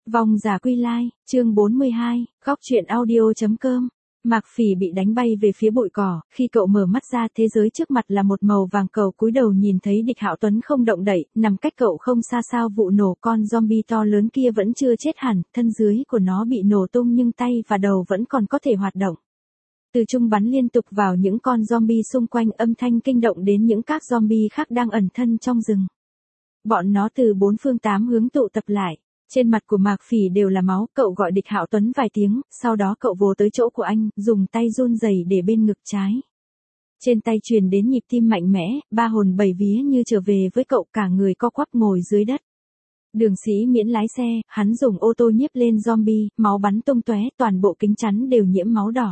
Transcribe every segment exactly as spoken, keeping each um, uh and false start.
Vong giả quy lai, chương bốn mươi hai, góc truyện audio.com. Mạc Phỉ bị đánh bay về phía bụi cỏ, khi cậu mở mắt ra thế giới trước mặt là một màu vàng, cậu cúi đầu nhìn thấy Địch Hạo Tuấn không động đậy, nằm cách cậu không xa. Sao vụ nổ con zombie to lớn kia vẫn chưa chết hẳn, thân dưới của nó bị nổ tung nhưng tay và đầu vẫn còn có thể hoạt động. Từ trung bắn liên tục vào những con zombie xung quanh, âm thanh kinh động đến những các zombie khác đang ẩn thân trong rừng. Bọn nó từ bốn phương tám hướng tụ tập lại. Trên mặt của Mạc Phỉ đều là máu, cậu gọi Địch Hạo Tuấn vài tiếng, sau đó cậu vồ tới chỗ của anh, dùng tay run rẩy để bên ngực trái. Trên tay truyền đến nhịp tim mạnh mẽ, ba hồn bảy vía như trở về với cậu, cả người co quắp ngồi dưới đất. Đường Sĩ Miễn lái xe, hắn dùng ô tô nhiếp lên zombie, máu bắn tung tóe, toàn bộ kính chắn đều nhiễm máu đỏ.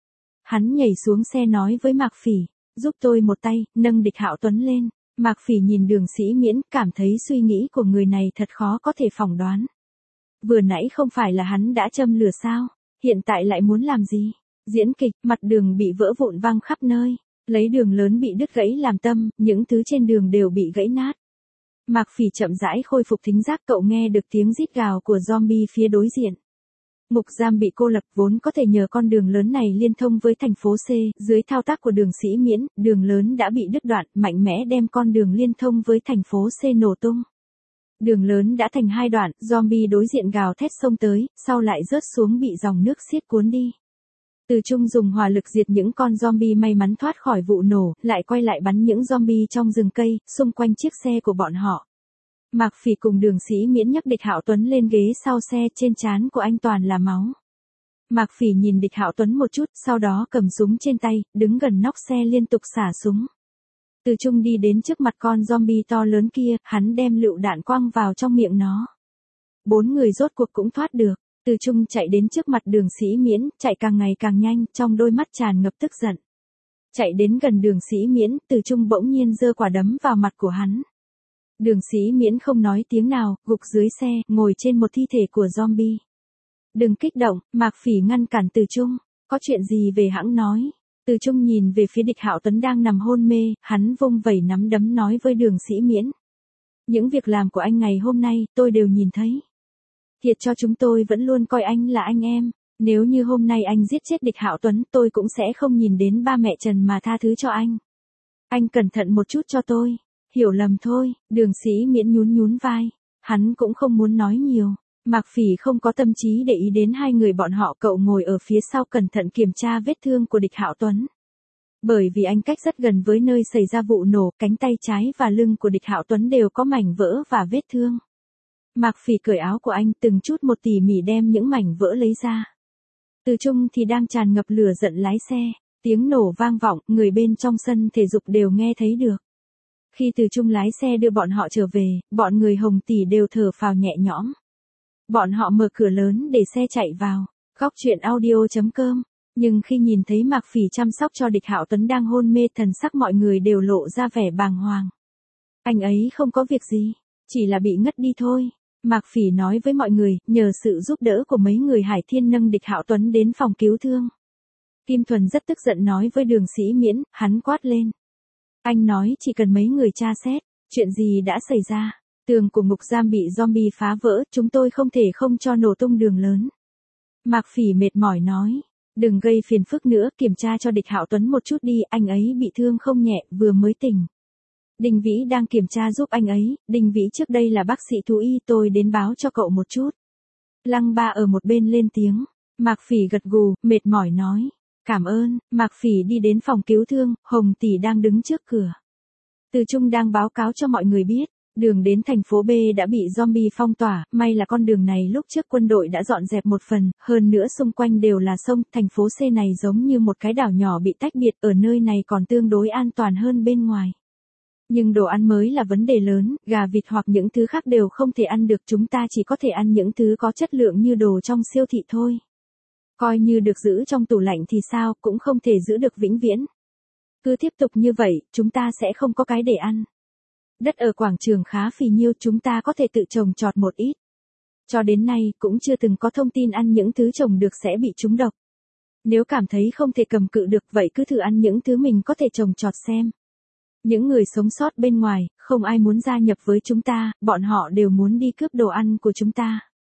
Hắn nhảy xuống xe nói với Mạc Phỉ, giúp tôi một tay, nâng Địch Hạo Tuấn lên. Mạc Phỉ nhìn Đường Sĩ Miễn, cảm thấy suy nghĩ của người này thật khó có thể phỏng đoán. Vừa nãy không phải là hắn đã châm lửa sao? Hiện tại lại muốn làm gì? Diễn kịch, mặt đường bị vỡ vụn văng khắp nơi. Lấy đường lớn bị đứt gãy làm tâm, những thứ trên đường đều bị gãy nát. Mạc Phỉ chậm rãi khôi phục thính giác, cậu nghe được tiếng rít gào của zombie phía đối diện. Ngục giam bị cô lập, vốn có thể nhờ con đường lớn này liên thông với thành phố C, dưới thao tác của Đường Sĩ Miễn, đường lớn đã bị đứt đoạn, mạnh mẽ đem con đường liên thông với thành phố C nổ tung. Đường lớn đã thành hai đoạn, zombie đối diện gào thét xông tới, sau lại rớt xuống bị dòng nước xiết cuốn đi. Từ trung dùng hỏa lực diệt những con zombie may mắn thoát khỏi vụ nổ, lại quay lại bắn những zombie trong rừng cây, xung quanh chiếc xe của bọn họ. Mạc Phỉ cùng Đường Sĩ Miễn nhấc Địch Hạo Tuấn lên ghế sau xe, trên trán của anh toàn là máu. Mạc Phỉ nhìn Địch Hạo Tuấn một chút, sau đó cầm súng trên tay, đứng gần nóc xe liên tục xả súng. Từ trung đi đến trước mặt con zombie to lớn kia, hắn đem lựu đạn quăng vào trong miệng nó. Bốn người rốt cuộc cũng thoát được. Từ trung chạy đến trước mặt Đường Sĩ Miễn, chạy càng ngày càng nhanh, trong đôi mắt tràn ngập tức giận. Chạy đến gần Đường Sĩ Miễn, Từ trung bỗng nhiên giơ quả đấm vào mặt của hắn. Đường Sĩ Miễn không nói tiếng nào, gục dưới xe, ngồi trên một thi thể của zombie. Đừng kích động, Mạc Phỉ ngăn cản Từ Trung, có chuyện gì về hãng nói. Từ Trung nhìn về phía Địch Hạo Tuấn đang nằm hôn mê, hắn vung vẩy nắm đấm nói với Đường Sĩ Miễn. Những việc làm của anh ngày hôm nay, tôi đều nhìn thấy. Thiệt cho chúng tôi vẫn luôn coi anh là anh em, nếu như hôm nay anh giết chết Địch Hạo Tuấn, tôi cũng sẽ không nhìn đến ba mẹ Trần mà tha thứ cho anh. Anh cẩn thận một chút cho tôi. Hiểu lầm thôi, Đường Sĩ Miễn nhún nhún vai. Hắn cũng không muốn nói nhiều. Mạc Phỉ không có tâm trí để ý đến hai người bọn họ, cậu ngồi ở phía sau cẩn thận kiểm tra vết thương của Địch Hạo Tuấn. Bởi vì anh cách rất gần với nơi xảy ra vụ nổ, cánh tay trái và lưng của Địch Hạo Tuấn đều có mảnh vỡ và vết thương. Mạc Phỉ cởi áo của anh, từng chút một tỉ mỉ đem những mảnh vỡ lấy ra. Từ trung thì đang tràn ngập lửa giận lái xe. Tiếng nổ vang vọng, người bên trong sân thể dục đều nghe thấy được. Khi Từ Trung lái xe đưa bọn họ trở về, bọn người Hồng Tỷ đều thở phào nhẹ nhõm. Bọn họ mở cửa lớn để xe chạy vào, góc truyện audio.com. Nhưng khi nhìn thấy Mạc Phỉ chăm sóc cho Địch Hạo Tuấn đang hôn mê, thần sắc mọi người đều lộ ra vẻ bàng hoàng. Anh ấy không có việc gì, chỉ là bị ngất đi thôi. Mạc Phỉ nói với mọi người, nhờ sự giúp đỡ của mấy người Hải Thiên nâng Địch Hạo Tuấn đến phòng cứu thương. Kim Thuần rất tức giận nói với Đường Sĩ Miễn, hắn quát lên. Anh nói chỉ cần mấy người tra xét, chuyện gì đã xảy ra, tường của ngục giam bị zombie phá vỡ, chúng tôi không thể không cho nổ tung đường lớn. Mạc Phỉ mệt mỏi nói, đừng gây phiền phức nữa, kiểm tra cho Địch Hạo Tuấn một chút đi, anh ấy bị thương không nhẹ, vừa mới tỉnh. Đình Vĩ đang kiểm tra giúp anh ấy, Đình Vĩ trước đây là bác sĩ thú y, tôi đến báo cho cậu một chút. Lăng Ba ở một bên lên tiếng, Mạc Phỉ gật gù, mệt mỏi nói. Cảm ơn, Mạc Phỉ đi đến phòng cứu thương, Hồng Tỷ đang đứng trước cửa. Từ Trung đang báo cáo cho mọi người biết, đường đến thành phố B đã bị zombie phong tỏa, may là con đường này lúc trước quân đội đã dọn dẹp một phần, hơn nữa xung quanh đều là sông, thành phố C này giống như một cái đảo nhỏ bị tách biệt, ở nơi này còn tương đối an toàn hơn bên ngoài. Nhưng đồ ăn mới là vấn đề lớn, gà vịt hoặc những thứ khác đều không thể ăn được, chúng ta chỉ có thể ăn những thứ có chất lượng như đồ trong siêu thị thôi. Coi như được giữ trong tủ lạnh thì sao, cũng không thể giữ được vĩnh viễn. Cứ tiếp tục như vậy, chúng ta sẽ không có cái để ăn. Đất ở quảng trường khá phì nhiêu, chúng ta có thể tự trồng trọt một ít. Cho đến nay, cũng chưa từng có thông tin ăn những thứ trồng được sẽ bị trúng độc. Nếu cảm thấy không thể cầm cự được, vậy cứ thử ăn những thứ mình có thể trồng trọt xem. Những người sống sót bên ngoài, không ai muốn gia nhập với chúng ta, bọn họ đều muốn đi cướp đồ ăn của chúng ta.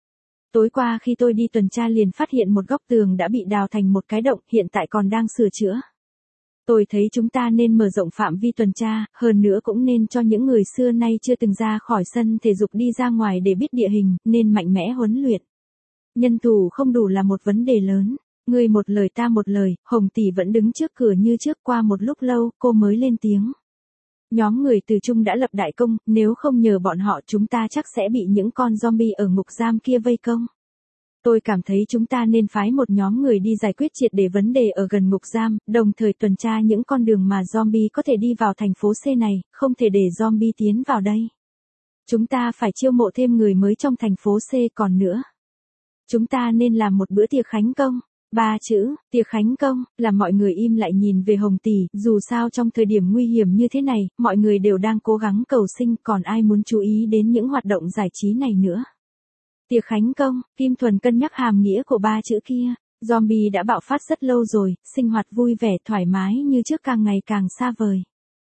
Tối qua khi tôi đi tuần tra liền phát hiện một góc tường đã bị đào thành một cái động, hiện tại còn đang sửa chữa. Tôi thấy chúng ta nên mở rộng phạm vi tuần tra, hơn nữa cũng nên cho những người xưa nay chưa từng ra khỏi sân thể dục đi ra ngoài để biết địa hình, nên mạnh mẽ huấn luyện. Nhân thủ không đủ là một vấn đề lớn. Người một lời ta một lời, Hồng Tỷ vẫn đứng trước cửa như trước. Qua một lúc lâu, cô mới lên tiếng. Nhóm người từ Trung đã lập đại công, nếu không nhờ bọn họ chúng ta chắc sẽ bị những con zombie ở ngục giam kia vây công. Tôi cảm thấy chúng ta nên phái một nhóm người đi giải quyết triệt để vấn đề ở gần ngục giam, đồng thời tuần tra những con đường mà zombie có thể đi vào thành phố C này, không thể để zombie tiến vào đây. Chúng ta phải chiêu mộ thêm người mới trong thành phố C còn nữa. Chúng ta nên làm một bữa tiệc khánh công. Ba chữ, tiệc khánh công, làm mọi người im lại nhìn về Hồng Tỷ, dù sao trong thời điểm nguy hiểm như thế này, mọi người đều đang cố gắng cầu sinh, còn ai muốn chú ý đến những hoạt động giải trí này nữa. Tiệc khánh công, Kim Thuần cân nhắc hàm nghĩa của ba chữ kia, zombie đã bạo phát rất lâu rồi, sinh hoạt vui vẻ thoải mái như trước càng ngày càng xa vời.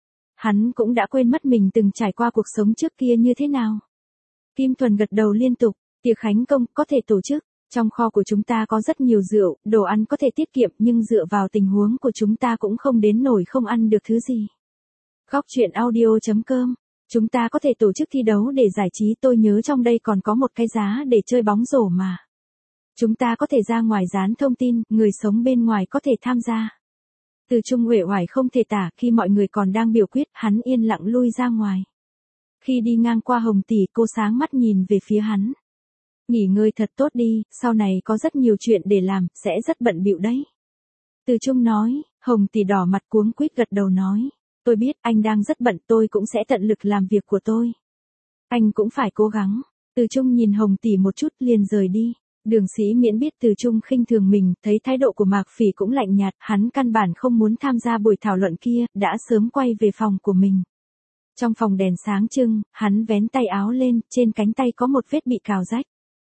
Hắn cũng đã quên mất mình từng trải qua cuộc sống trước kia như thế nào. Kim Thuần gật đầu liên tục, tiệc khánh công có thể tổ chức. Trong kho của chúng ta có rất nhiều rượu, đồ ăn có thể tiết kiệm nhưng dựa vào tình huống của chúng ta cũng không đến nổi không ăn được thứ gì. Góc truyện audio chấm com. Chúng ta có thể tổ chức thi đấu để giải trí, tôi nhớ trong đây còn có một cái giá để chơi bóng rổ mà. Chúng ta có thể ra ngoài dán thông tin, người sống bên ngoài có thể tham gia. Từ Trung uể oải không thể tả, khi mọi người còn đang biểu quyết, hắn yên lặng lui ra ngoài. Khi đi ngang qua Hồng Tỷ, cô sáng mắt nhìn về phía hắn. Nghỉ ngơi thật tốt đi, sau này có rất nhiều chuyện để làm, sẽ rất bận bịu đấy. Từ Trung nói, Hồng Tỷ đỏ mặt cuống quýt gật đầu nói. Tôi biết anh đang rất bận, tôi cũng sẽ tận lực làm việc của tôi. Anh cũng phải cố gắng. Từ Trung nhìn Hồng Tỷ một chút liền rời đi. Đường Sĩ Miễn biết Từ Trung khinh thường mình, thấy thái độ của Mạc Phỉ cũng lạnh nhạt, hắn căn bản không muốn tham gia buổi thảo luận kia, đã sớm quay về phòng của mình. Trong phòng đèn sáng trưng, hắn vén tay áo lên, trên cánh tay có một vết bị cào rách.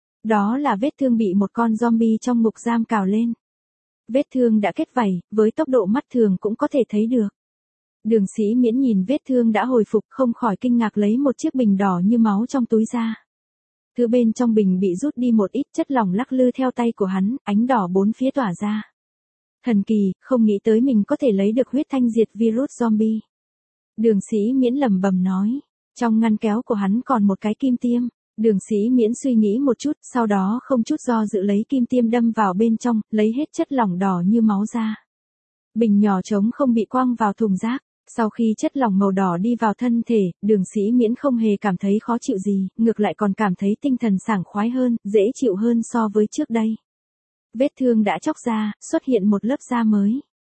Đó là vết thương bị một con zombie trong ngục giam cào lên. Vết thương đã kết vảy, với tốc độ mắt thường cũng có thể thấy được. Đường Sĩ Miễn nhìn vết thương đã hồi phục không khỏi kinh ngạc lấy một chiếc bình đỏ như máu trong túi ra. Thứ bên trong bình bị rút đi một ít chất lỏng lắc lư theo tay của hắn, ánh đỏ bốn phía tỏa ra. Thần kỳ, không nghĩ tới mình có thể lấy được huyết thanh diệt virus zombie. Đường Sĩ Miễn lẩm bẩm nói. Trong ngăn kéo của hắn còn một cái kim tiêm. Đường Sĩ Miễn suy nghĩ một chút, sau đó không chút do dự lấy kim tiêm đâm vào bên trong, lấy hết chất lỏng đỏ như máu ra. Bình nhỏ trống không bị quăng vào thùng rác. Sau khi chất lỏng màu đỏ đi vào thân thể, Đường Sĩ Miễn không hề cảm thấy khó chịu gì, ngược lại còn cảm thấy tinh thần sảng khoái hơn, dễ chịu hơn so với trước đây. Vết thương đã chóc ra, xuất hiện một lớp da mới.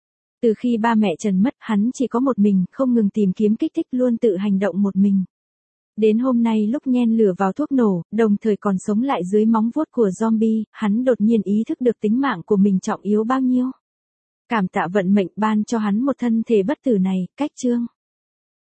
Từ khi ba mẹ Trần mất, hắn chỉ có một mình, không ngừng tìm kiếm kích thích, luôn tự hành động một mình. Đến hôm nay lúc nhen lửa vào thuốc nổ, đồng thời còn sống lại dưới móng vuốt của zombie, hắn đột nhiên ý thức được tính mạng của mình trọng yếu bao nhiêu. Cảm tạ vận mệnh ban cho hắn một thân thể bất tử này, cách chương.